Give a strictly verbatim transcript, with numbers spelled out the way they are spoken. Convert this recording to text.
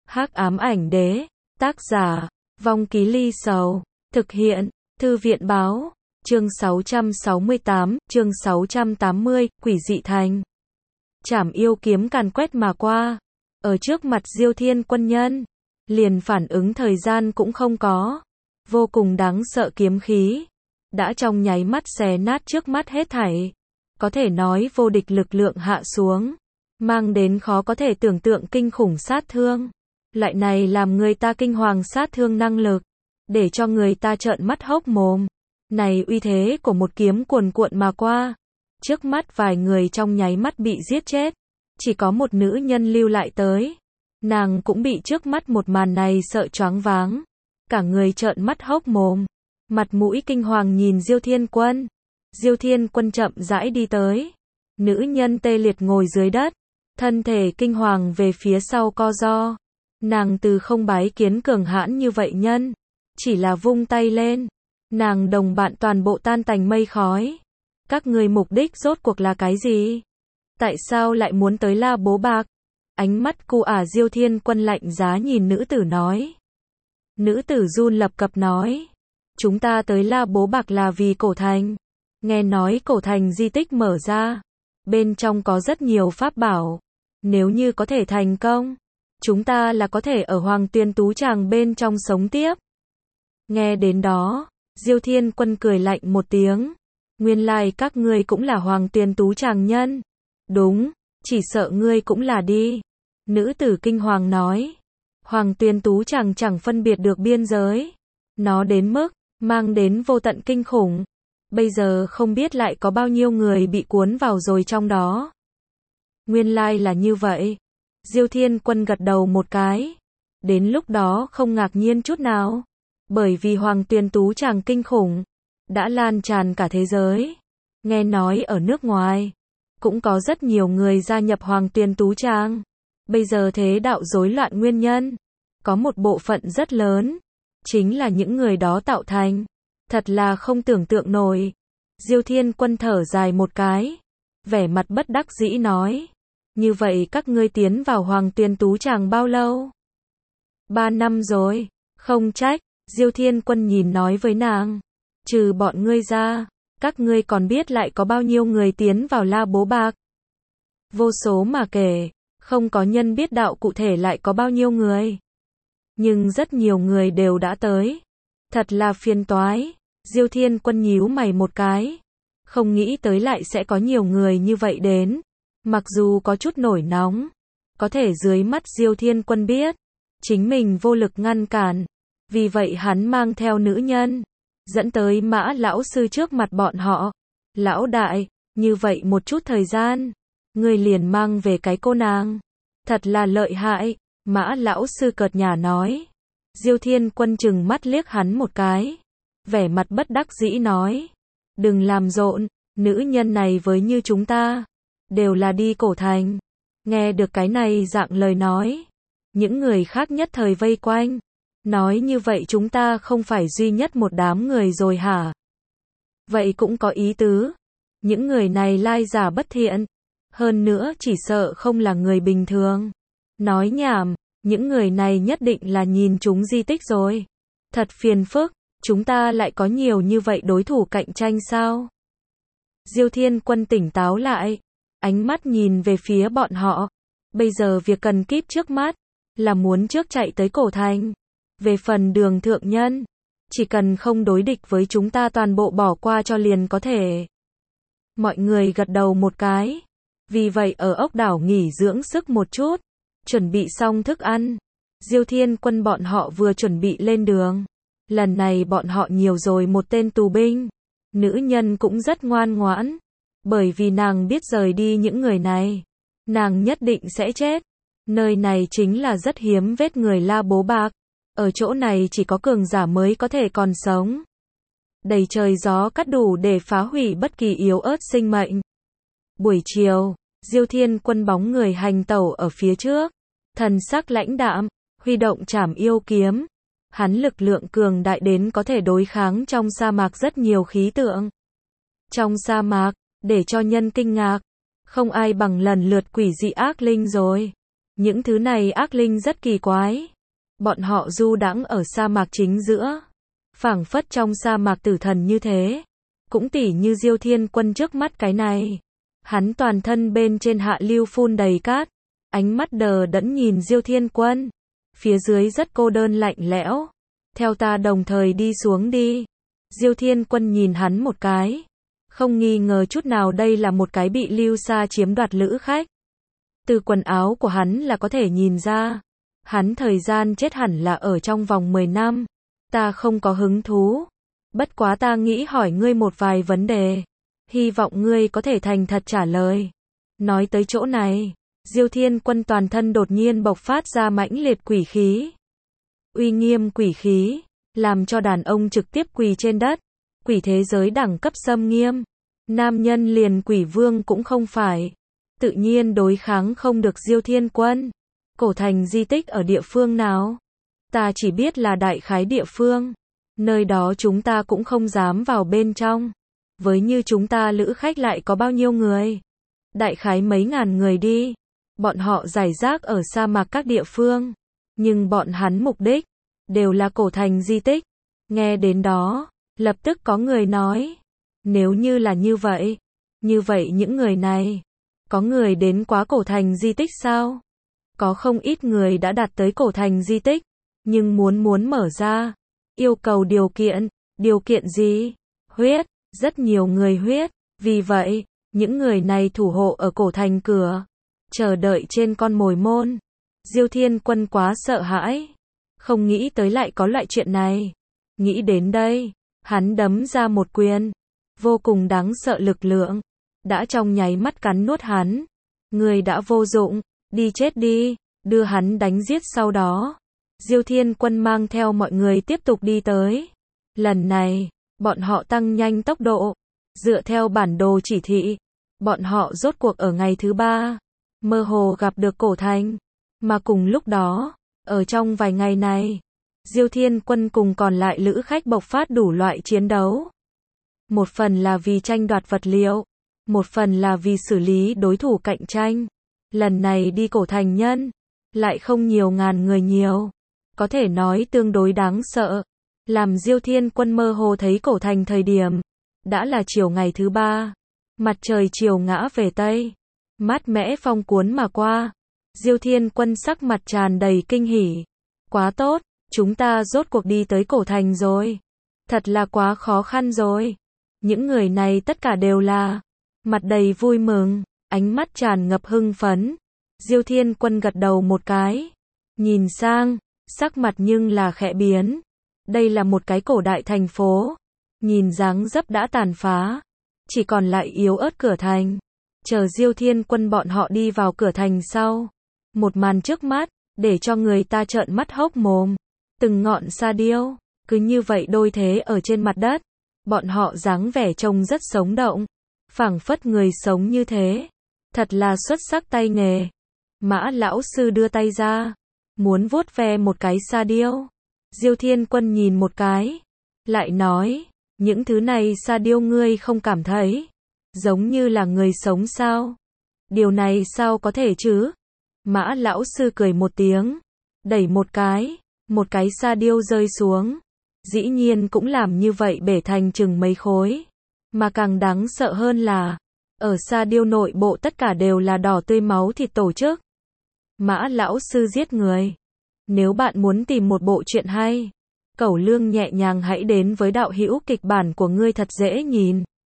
Hắc ám ảnh đế, tác giả, Vong Ký Ly Sầu, thực hiện, Thư viện báo, chương sáu trăm sáu mươi tám, chương sáu trăm tám mươi, Quỷ dị thành. Trảm yêu kiếm càn quét mà qua, ở trước mặt Diêu Thiên quân nhân, liền phản ứng thời gian cũng không có, vô cùng đáng sợ kiếm khí, đã trong nháy mắt xé nát trước mắt hết thảy, có thể nói vô địch lực lượng hạ xuống, mang đến khó có thể tưởng tượng kinh khủng sát thương. Loại này làm người ta kinh hoàng sát thương năng lực, để cho người ta trợn mắt hốc mồm. Này uy thế của một kiếm cuồn cuộn mà qua, trước mắt vài người trong nháy mắt bị giết chết, chỉ có một nữ nhân lưu lại tới. Nàng cũng bị trước mắt một màn này sợ choáng váng, cả người trợn mắt hốc mồm, mặt mũi kinh hoàng nhìn Diêu Thiên Quân. Diêu Thiên Quân chậm rãi đi tới, nữ nhân tê liệt ngồi dưới đất, thân thể kinh hoàng về phía sau co ro. Nàng từ không bái kiến cường hãn như vậy nhân, chỉ là vung tay lên, nàng đồng bạn toàn bộ tan tành mây khói. Các ngươi mục đích rốt cuộc là cái gì? Tại sao lại muốn tới La Bố Bạc? Ánh mắt cu ả Diêu Thiên Quân lạnh giá nhìn nữ tử nói. Nữ tử run lập cập nói, chúng ta tới La Bố Bạc là vì cổ thành. Nghe nói cổ thành di tích mở ra, bên trong có rất nhiều pháp bảo, nếu như có thể thành công, chúng ta là có thể ở Hoàng Tuyền Tú Tràng bên trong sống tiếp. Nghe đến đó, Diêu Thiên Quân cười lạnh một tiếng. Nguyên lai các ngươi cũng là Hoàng Tuyền Tú Tràng nhân. Đúng, chỉ sợ ngươi cũng là đi. Nữ tử kinh hoàng nói. Hoàng Tuyền Tú Tràng chẳng phân biệt được biên giới. Nó đến mức, mang đến vô tận kinh khủng. Bây giờ không biết lại có bao nhiêu người bị cuốn vào rồi trong đó. Nguyên lai là như vậy. Diêu Thiên Quân gật đầu một cái. Đến lúc đó không ngạc nhiên chút nào. Bởi vì Hoàng Tuyền Tú Tràng kinh khủng, đã lan tràn cả thế giới. Nghe nói ở nước ngoài, cũng có rất nhiều người gia nhập Hoàng Tuyền Tú Tràng. Bây giờ thế đạo rối loạn nguyên nhân, có một bộ phận rất lớn, chính là những người đó tạo thành. Thật là không tưởng tượng nổi. Diêu Thiên Quân thở dài một cái, vẻ mặt bất đắc dĩ nói. Như vậy các ngươi tiến vào Hoàng Tuyền Tú Tràng bao lâu? Ba năm rồi, không trách. Diêu Thiên Quân nhìn nói với nàng. Trừ bọn ngươi ra, các ngươi còn biết lại có bao nhiêu người tiến vào La Bố Bạc? Vô số mà kể, không có nhân biết đạo cụ thể lại có bao nhiêu người. Nhưng rất nhiều người đều đã tới. Thật là phiền toái. Diêu Thiên Quân nhíu mày một cái. Không nghĩ tới lại sẽ có nhiều người như vậy đến. Mặc dù có chút nổi nóng, có thể dưới mắt Diêu Thiên Quân biết, chính mình vô lực ngăn cản. Vì vậy hắn mang theo nữ nhân, dẫn tới Mã lão sư trước mặt bọn họ. Lão đại, như vậy một chút thời gian, người liền mang về cái cô nàng. Thật là lợi hại, Mã lão sư cợt nhả nói. Diêu Thiên Quân chừng mắt liếc hắn một cái, vẻ mặt bất đắc dĩ nói. Đừng làm rộn, nữ nhân này với như chúng ta, đều là đi cổ thành. Nghe được cái này dạng lời nói, những người khác nhất thời vây quanh. Nói như vậy chúng ta không phải duy nhất một đám người rồi hả? Vậy cũng có ý tứ. Những người này lai giả bất thiện. Hơn nữa chỉ sợ không là người bình thường. Nói nhảm, những người này nhất định là nhìn chúng di tích rồi. Thật phiền phức, chúng ta lại có nhiều như vậy đối thủ cạnh tranh sao? Diêu Thiên Quân tỉnh táo lại, ánh mắt nhìn về phía bọn họ. Bây giờ việc cần kíp trước mắt, là muốn trước chạy tới cổ thành. Về phần Đường thượng nhân, chỉ cần không đối địch với chúng ta toàn bộ bỏ qua cho liền có thể. Mọi người gật đầu một cái. Vì vậy ở ốc đảo nghỉ dưỡng sức một chút, chuẩn bị xong thức ăn. Diêu Thiên Quân bọn họ vừa chuẩn bị lên đường. Lần này bọn họ nhiều rồi một tên tù binh. Nữ nhân cũng rất ngoan ngoãn, bởi vì nàng biết rời đi những người này, nàng nhất định sẽ chết. Nơi này chính là rất hiếm vết người La Bố Bạc. Ở chỗ này chỉ có cường giả mới có thể còn sống. Đầy trời gió cắt đủ để phá hủy bất kỳ yếu ớt sinh mệnh. Buổi chiều, Diêu Thiên Quân bóng người hành tẩu ở phía trước. Thần sắc lãnh đạm, huy động trảm yêu kiếm. Hắn lực lượng cường đại đến có thể đối kháng trong sa mạc rất nhiều khí tượng. Trong sa mạc, để cho nhân kinh ngạc, không ai bằng lần lượt quỷ dị ác linh rồi. Những thứ này ác linh rất kỳ quái. Bọn họ du đãng ở sa mạc chính giữa. Phảng phất trong sa mạc tử thần như thế. Cũng tỉ như Diêu Thiên Quân trước mắt cái này. Hắn toàn thân bên trên hạ lưu phun đầy cát. Ánh mắt đờ đẫn nhìn Diêu Thiên Quân. Phía dưới rất cô đơn lạnh lẽo. Theo ta đồng thời đi xuống đi. Diêu Thiên Quân nhìn hắn một cái. Không nghi ngờ chút nào đây là một cái bị Lưu Sa chiếm đoạt lữ khách. Từ quần áo của hắn là có thể nhìn ra. Hắn thời gian chết hẳn là ở trong vòng mười năm. Ta không có hứng thú. Bất quá ta nghĩ hỏi ngươi một vài vấn đề. Hy vọng ngươi có thể thành thật trả lời. Nói tới chỗ này, Diêu Thiên Quân toàn thân đột nhiên bộc phát ra mãnh liệt quỷ khí. Uy nghiêm quỷ khí, làm cho đàn ông trực tiếp quỳ trên đất. Quỷ thế giới đẳng cấp xâm nghiêm. Nam nhân liền quỷ vương cũng không phải. Tự nhiên đối kháng không được Diêu Thiên Quân. Cổ thành di tích ở địa phương nào? Ta chỉ biết là đại khái địa phương. Nơi đó chúng ta cũng không dám vào bên trong. Với như chúng ta lữ khách lại có bao nhiêu người? Đại khái mấy ngàn người đi. Bọn họ rải rác ở sa mạc các địa phương. Nhưng bọn hắn mục đích đều là cổ thành di tích. Nghe đến đó, lập tức có người nói. Nếu như là như vậy, như vậy những người này, có người đến quá cổ thành di tích sao? Có không ít người đã đạt tới cổ thành di tích, nhưng muốn muốn mở ra, yêu cầu điều kiện, điều kiện gì? Huyết, rất nhiều người huyết, vì vậy, những người này thủ hộ ở cổ thành cửa, chờ đợi trên con mồi môn. Diêu Thiên Quân quá sợ hãi, không nghĩ tới lại có loại chuyện này. Nghĩ đến đây, hắn đấm ra một quyền, vô cùng đáng sợ lực lượng, đã trong nháy mắt cắn nuốt hắn. Người đã vô dụng, đi chết đi, đưa hắn đánh giết sau đó. Diêu Thiên Quân mang theo mọi người tiếp tục đi tới. Lần này, bọn họ tăng nhanh tốc độ, dựa theo bản đồ chỉ thị. Bọn họ rốt cuộc ở ngày thứ ba, mơ hồ gặp được cổ thành. Mà cùng lúc đó, ở trong vài ngày này, Diêu Thiên Quân cùng còn lại lữ khách bộc phát đủ loại chiến đấu. Một phần là vì tranh đoạt vật liệu, một phần là vì xử lý đối thủ cạnh tranh. Lần này đi cổ thành nhân, lại không nhiều ngàn người nhiều. Có thể nói tương đối đáng sợ. Làm Diêu Thiên Quân mơ hồ thấy cổ thành thời điểm, đã là chiều ngày thứ ba. Mặt trời chiều ngã về Tây. Mát mẻ phong cuốn mà qua. Diêu Thiên Quân sắc mặt tràn đầy kinh hỉ. Quá tốt, chúng ta rốt cuộc đi tới cổ thành rồi. Thật là quá khó khăn rồi. Những người này tất cả đều là mặt đầy vui mừng, ánh mắt tràn ngập hưng phấn. Diêu Thiên Quân gật đầu một cái, nhìn sang, sắc mặt nhưng là khẽ biến. Đây là một cái cổ đại thành phố, nhìn dáng dấp đã tàn phá, chỉ còn lại yếu ớt cửa thành. Chờ Diêu Thiên Quân bọn họ đi vào cửa thành sau, một màn trước mắt, để cho người ta trợn mắt hốc mồm. Từng ngọn sa điêu, cứ như vậy đôi thế ở trên mặt đất. Bọn họ dáng vẻ trông rất sống động, phảng phất người sống như thế. Thật là xuất sắc tay nghề. Mã lão sư đưa tay ra, muốn vuốt ve một cái sa điêu. Diêu Thiên Quân nhìn một cái, lại nói, những thứ này sa điêu ngươi không cảm thấy giống như là người sống sao? Điều này sao có thể chứ? Mã lão sư cười một tiếng, đẩy một cái, một cái sa điêu rơi xuống. Dĩ nhiên cũng làm như vậy bể thành chừng mấy khối. Mà càng đáng sợ hơn là, ở sa điêu nội bộ tất cả đều là đỏ tươi máu thịt tổ chức. Mã lão sư giết người. Nếu bạn muốn tìm một bộ truyện hay, Cẩu Lương nhẹ nhàng hãy đến với đạo hữu kịch bản của ngươi thật dễ nhìn.